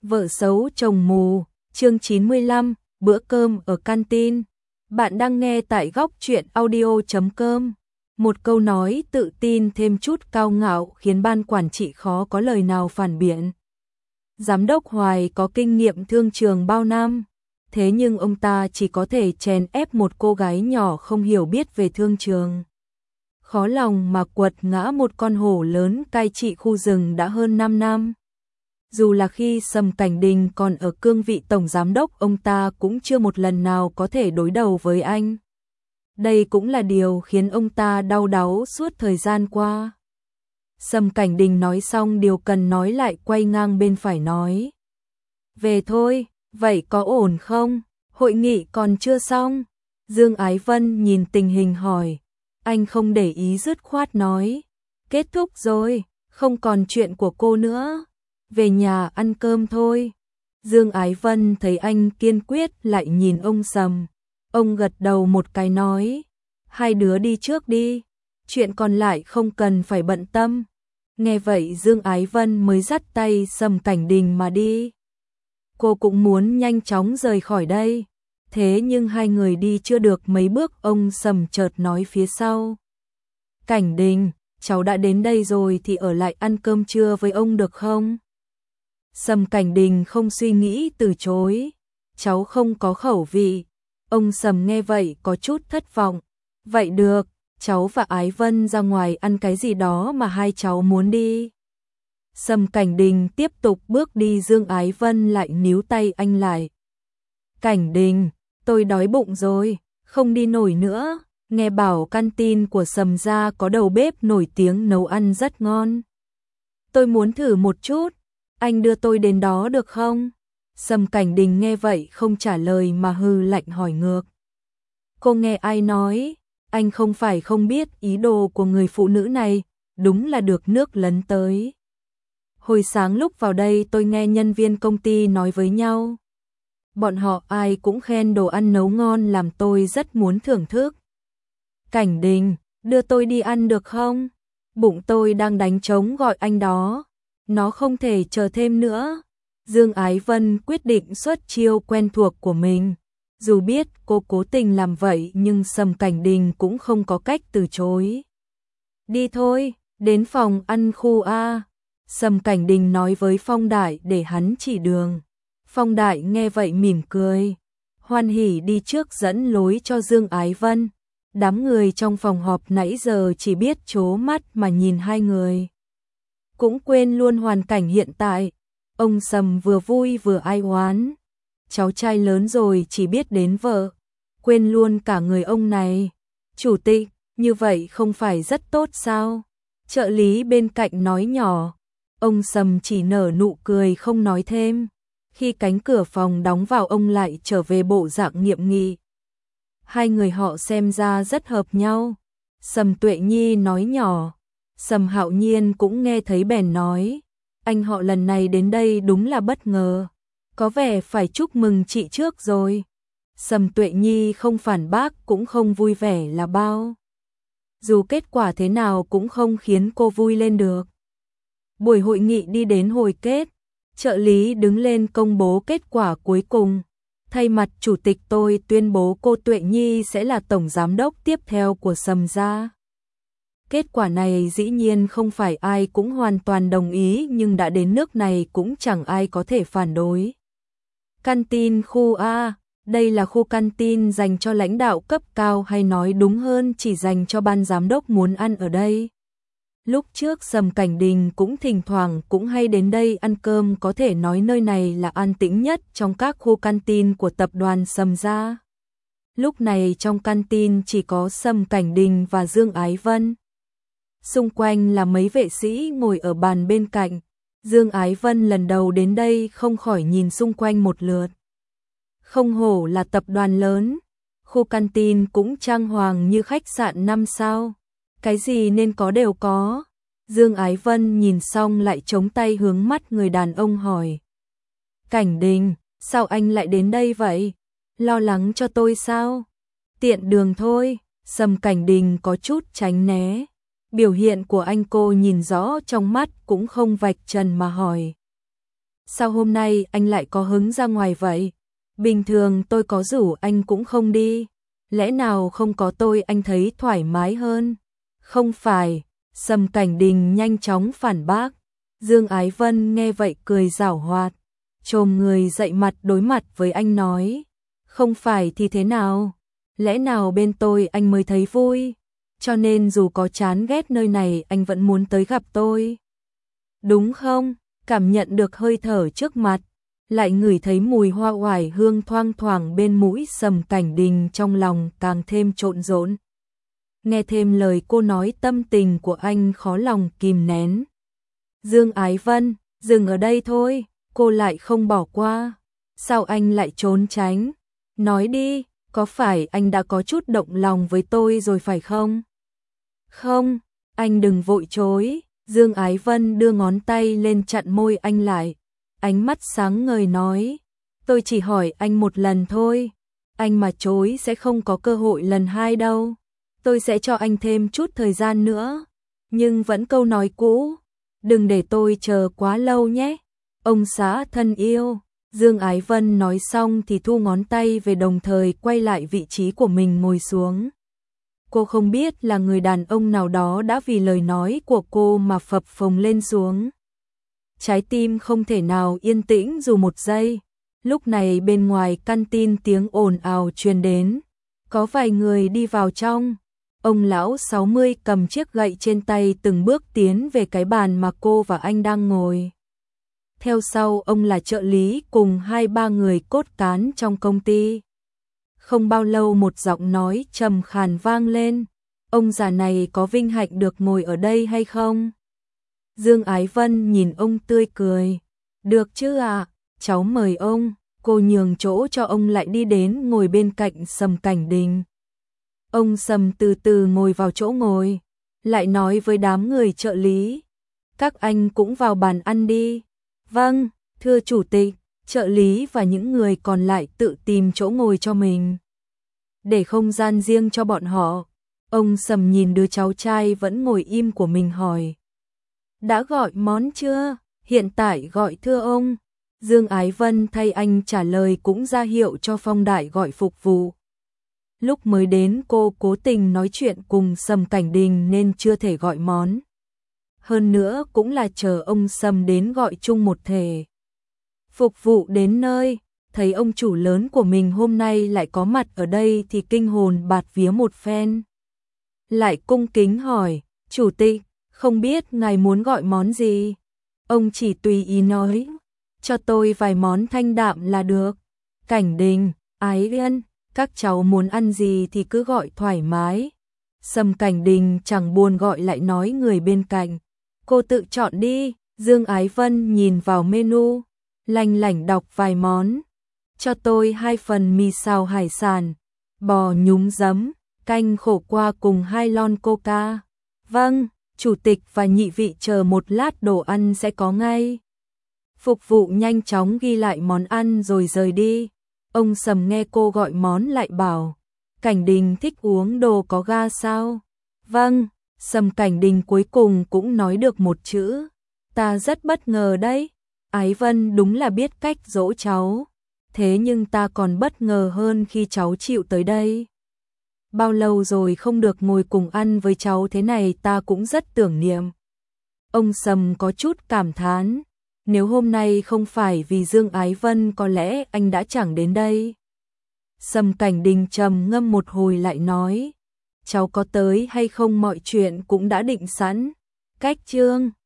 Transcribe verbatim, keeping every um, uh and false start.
Vợ xấu chồng mù, chương chín mươi lăm, bữa cơm ở canteen. Bạn đang nghe tại góc truyện audio chấm com. Một câu nói tự tin thêm chút cao ngạo khiến ban quản trị khó có lời nào phản biện. Giám đốc Hoài có kinh nghiệm thương trường bao năm, thế nhưng ông ta chỉ có thể chèn ép một cô gái nhỏ không hiểu biết về thương trường. Khó lòng mà quật ngã một con hổ lớn cai trị khu rừng đã hơn năm năm. Dù là khi Sầm Cảnh Đình còn ở cương vị tổng giám đốc, ông ta cũng chưa một lần nào có thể đối đầu với anh. Đây cũng là điều khiến ông ta đau đáu suốt thời gian qua. Sầm Cảnh Đình nói xong điều cần nói lại quay ngang bên phải nói. Về thôi, vậy có ổn không? Hội nghị còn chưa xong. Dương Ái Vân nhìn tình hình hỏi. Anh không để ý dứt khoát nói. Kết thúc rồi, không còn chuyện của cô nữa. Về nhà ăn cơm thôi. Dương Ái Vân thấy anh kiên quyết lại nhìn ông Sầm. Ông gật đầu một cái nói. Hai đứa đi trước đi. Chuyện còn lại không cần phải bận tâm. Nghe vậy Dương Ái Vân mới dắt tay Sầm Cảnh Đình mà đi. Cô cũng muốn nhanh chóng rời khỏi đây. Thế nhưng hai người đi chưa được mấy bước ông Sầm chợt nói phía sau. Cảnh Đình, cháu đã đến đây rồi thì ở lại ăn cơm trưa với ông được không? Sầm Cảnh Đình không suy nghĩ từ chối. Cháu không có khẩu vị. Ông Sầm nghe vậy có chút thất vọng. Vậy được, cháu và Ái Vân ra ngoài ăn cái gì đó mà hai cháu muốn đi. Sầm Cảnh Đình tiếp tục bước đi, Dương Ái Vân lại níu tay anh lại. Cảnh Đình, tôi đói bụng rồi, không đi nổi nữa. Nghe bảo canteen của Sầm gia có đầu bếp nổi tiếng nấu ăn rất ngon. Tôi muốn thử một chút, anh đưa tôi đến đó được không? Sầm Cảnh Đình nghe vậy không trả lời mà hừ lạnh hỏi ngược. Cô nghe ai nói, anh không phải không biết ý đồ của người phụ nữ này, đúng là được nước lấn tới. Hồi sáng lúc vào đây tôi nghe nhân viên công ty nói với nhau. Bọn họ ai cũng khen đồ ăn nấu ngon làm tôi rất muốn thưởng thức. Cảnh Đình, đưa tôi đi ăn được không? Bụng tôi đang đánh trống gọi anh đó. Nó không thể chờ thêm nữa. Dương Ái Vân quyết định xuất chiêu quen thuộc của mình. Dù biết cô cố tình làm vậy nhưng Sầm Cảnh Đình cũng không có cách từ chối. Đi thôi, đến phòng ăn khu A. Sầm Cảnh Đình nói với Phong Đại để hắn chỉ đường. Phong Đại nghe vậy mỉm cười. Hoan hỉ đi trước dẫn lối cho Dương Ái Vân. Đám người trong phòng họp nãy giờ chỉ biết trố mắt mà nhìn hai người. Cũng quên luôn hoàn cảnh hiện tại. Ông Sầm vừa vui vừa ai oán. Cháu trai lớn rồi chỉ biết đến vợ. Quên luôn cả người ông này. Chủ tịch, như vậy không phải rất tốt sao? Trợ lý bên cạnh nói nhỏ. Ông Sầm chỉ nở nụ cười không nói thêm. Khi cánh cửa phòng đóng vào ông lại trở về bộ dạng nghiêm nghị. Hai người họ xem ra rất hợp nhau. Sầm Tuệ Nhi nói nhỏ. Sầm Hạo Nhiên cũng nghe thấy bèn nói. Anh họ lần này đến đây đúng là bất ngờ. Có vẻ phải chúc mừng chị trước rồi. Sầm Tuệ Nhi không phản bác cũng không vui vẻ là bao. Dù kết quả thế nào cũng không khiến cô vui lên được. Buổi hội nghị đi đến hồi kết. Trợ lý đứng lên công bố kết quả cuối cùng. Thay mặt chủ tịch tôi tuyên bố cô Tuệ Nhi sẽ là tổng giám đốc tiếp theo của Sầm gia. Kết quả này dĩ nhiên không phải ai cũng hoàn toàn đồng ý nhưng đã đến nước này cũng chẳng ai có thể phản đối. Canteen khu A, đây là khu canteen dành cho lãnh đạo cấp cao hay nói đúng hơn chỉ dành cho ban giám đốc muốn ăn ở đây. Lúc trước Sầm Cảnh Đình cũng thỉnh thoảng cũng hay đến đây ăn cơm, có thể nói nơi này là an tĩnh nhất trong các khu canteen của tập đoàn Sầm gia. Lúc này trong canteen chỉ có Sầm Cảnh Đình và Dương Ái Vân. Xung quanh là mấy vệ sĩ ngồi ở bàn bên cạnh. Dương Ái Vân lần đầu đến đây không khỏi nhìn xung quanh một lượt. Không hổ là tập đoàn lớn. Khu canteen cũng trang hoàng như khách sạn năm sao. Cái gì nên có đều có. Dương Ái Vân nhìn xong lại chống tay hướng mắt người đàn ông hỏi. Cảnh Đình, sao anh lại đến đây vậy? Lo lắng cho tôi sao? Tiện đường thôi. Sầm Cảnh Đình có chút tránh né. Biểu hiện của anh cô nhìn rõ trong mắt cũng không vạch trần mà hỏi. Sao hôm nay anh lại có hứng ra ngoài vậy? Bình thường tôi có rủ anh cũng không đi. Lẽ nào không có tôi anh thấy thoải mái hơn? Không phải, Sầm Cảnh Đình nhanh chóng phản bác. Dương Ái Vân nghe vậy cười giảo hoạt, chồm người dậy mặt đối mặt với anh nói. Không phải thì thế nào? Lẽ nào bên tôi anh mới thấy vui? Cho nên dù có chán ghét nơi này anh vẫn muốn tới gặp tôi. Đúng không? Cảm nhận được hơi thở trước mặt, lại ngửi thấy mùi hoa oải hương thoang thoảng bên mũi, Sầm Cảnh Đình trong lòng càng thêm trộn rộn. Nghe thêm lời cô nói tâm tình của anh khó lòng kìm nén. Dương Ái Vân, dừng ở đây thôi, cô lại không bỏ qua. Sao anh lại trốn tránh? Nói đi, có phải anh đã có chút động lòng với tôi rồi phải không? Không, anh đừng vội chối. Dương Ái Vân đưa ngón tay lên chặn môi anh lại. Ánh mắt sáng ngời nói, tôi chỉ hỏi anh một lần thôi. Anh mà chối sẽ không có cơ hội lần hai đâu. Tôi sẽ cho anh thêm chút thời gian nữa. Nhưng vẫn câu nói cũ, đừng để tôi chờ quá lâu nhé. Ông xã thân yêu. Dương Ái Vân nói xong thì thu ngón tay về, đồng thời quay lại vị trí của mình ngồi xuống. Cô không biết là người đàn ông nào đó đã vì lời nói của cô mà phập phồng lên xuống. Trái tim không thể nào yên tĩnh dù một giây. Lúc này bên ngoài căn tin tiếng ồn ào truyền đến. Có vài người đi vào trong. Ông lão sáu mươi cầm chiếc gậy trên tay từng bước tiến về cái bàn mà cô và anh đang ngồi. Theo sau ông là trợ lý cùng hai ba người cốt cán trong công ty. Không bao lâu một giọng nói trầm khàn vang lên. Ông già này có vinh hạnh được ngồi ở đây hay không? Dương Ái Vân nhìn ông tươi cười. Được chứ ạ, à? Cháu mời ông. Cô nhường chỗ cho ông lại đi đến ngồi bên cạnh Sầm Cảnh Đình. Ông Sầm từ từ ngồi vào chỗ ngồi, lại nói với đám người trợ lý. Các anh cũng vào bàn ăn đi. Vâng, thưa chủ tịch. Trợ lý và những người còn lại tự tìm chỗ ngồi cho mình. Để không gian riêng cho bọn họ, ông Sầm nhìn đứa cháu trai vẫn ngồi im của mình hỏi. Đã gọi món chưa? Hiện tại gọi thưa ông. Dương Ái Vân thay anh trả lời cũng ra hiệu cho Phong Đại gọi phục vụ. Lúc mới đến cô cố tình nói chuyện cùng Sầm Cảnh Đình nên chưa thể gọi món. Hơn nữa cũng là chờ ông Sầm đến gọi chung một thể. Phục vụ đến nơi, thấy ông chủ lớn của mình hôm nay lại có mặt ở đây thì kinh hồn bạt vía một phen. Lại cung kính hỏi, chủ tịch, không biết ngài muốn gọi món gì? Ông chỉ tùy ý nói, cho tôi vài món thanh đạm là được. Cảnh Đình, Ái Vân, các cháu muốn ăn gì thì cứ gọi thoải mái. Sầm Cảnh Đình chẳng buồn gọi lại nói người bên cạnh. Cô tự chọn đi. Dương Ái Vân nhìn vào menu, lanh lảnh đọc vài món. Cho tôi hai phần mì xào hải sản, bò nhúng giấm, canh khổ qua cùng hai lon coca. Vâng, chủ tịch và nhị vị chờ một lát đồ ăn sẽ có ngay. Phục vụ nhanh chóng ghi lại món ăn rồi rời đi. Ông Sầm nghe cô gọi món lại bảo, Cảnh Đình thích uống đồ có ga sao? Vâng, Sầm Cảnh Đình cuối cùng cũng nói được một chữ. Ta rất bất ngờ đấy. Ái Vân đúng là biết cách dỗ cháu. Thế nhưng ta còn bất ngờ hơn khi cháu chịu tới đây. Bao lâu rồi không được ngồi cùng ăn với cháu thế này, ta cũng rất tưởng niệm. Ông Sầm có chút cảm thán. Nếu hôm nay không phải vì Dương Ái Vân có lẽ anh đã chẳng đến đây. Sầm Cảnh Đình trầm ngâm một hồi lại nói, cháu có tới hay không mọi chuyện cũng đã định sẵn. Cách chương